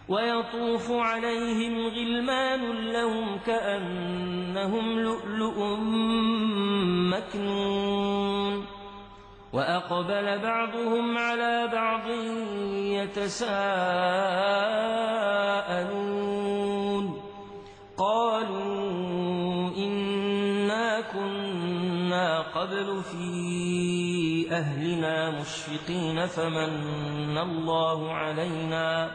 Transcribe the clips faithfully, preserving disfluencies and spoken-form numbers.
ويطوف عليهم غلمان لهم كأنهم لؤلؤ مكنون وأقبل بعضهم على بعض يتساءلون قالوا إنا كنا قبل في أهلنا مشفقين فمن الله علينا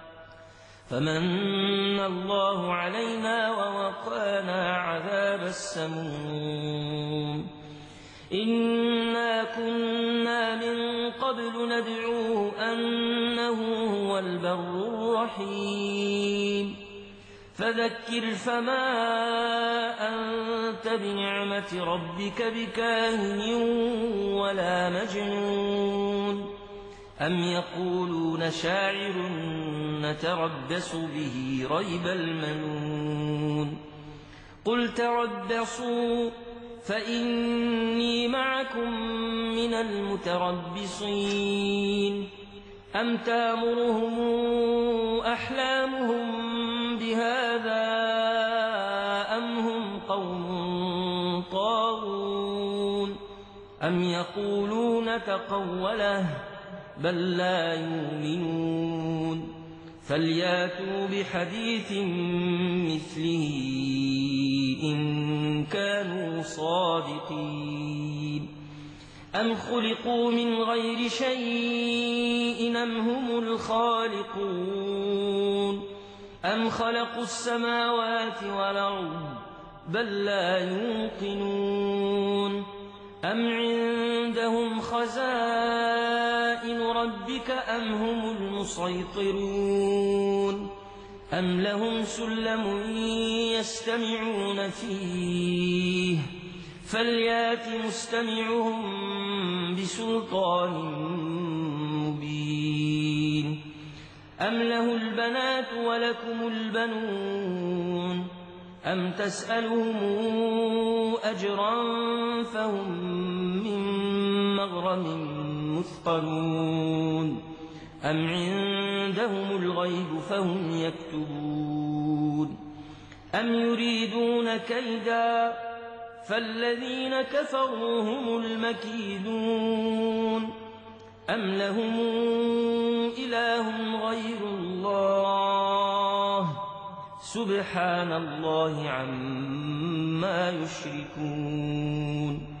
فمن الله علينا ووقانا عذاب السموم إنا كنا من قبل ندعوه أنه هو البر الرحيم فذكر فما أنت بنعمة ربك بكاهن ولا مجنون أم يقولون شاعر نتربص به ريب المنون قل تربصوا فإني معكم من المتربصين أم تامرهم أحلامهم بهذا أم هم قوم طاغون أم يقولون تقوله بل لا يؤمنون فلياتوا بحديث مثله إن كانوا صادقين أم خلقوا من غير شيء أم هم الخالقون أم خلقوا السماوات والأرض بل لا يوقنون أم عندهم خزائن ربك أم هم المسيطرون أم لهم سلم يستمعون فيه فليات مستمعهم بسلطان مبين أم له البنات ولكم البنون أم تسألهم أجرا فهم من مغرم مثقلون أم عندهم الغيب فهم يكتبون أم يريدون كيدا فالذين كفروا هم المكيدون أم لهم إله غير الله سبحان الله عما يشركون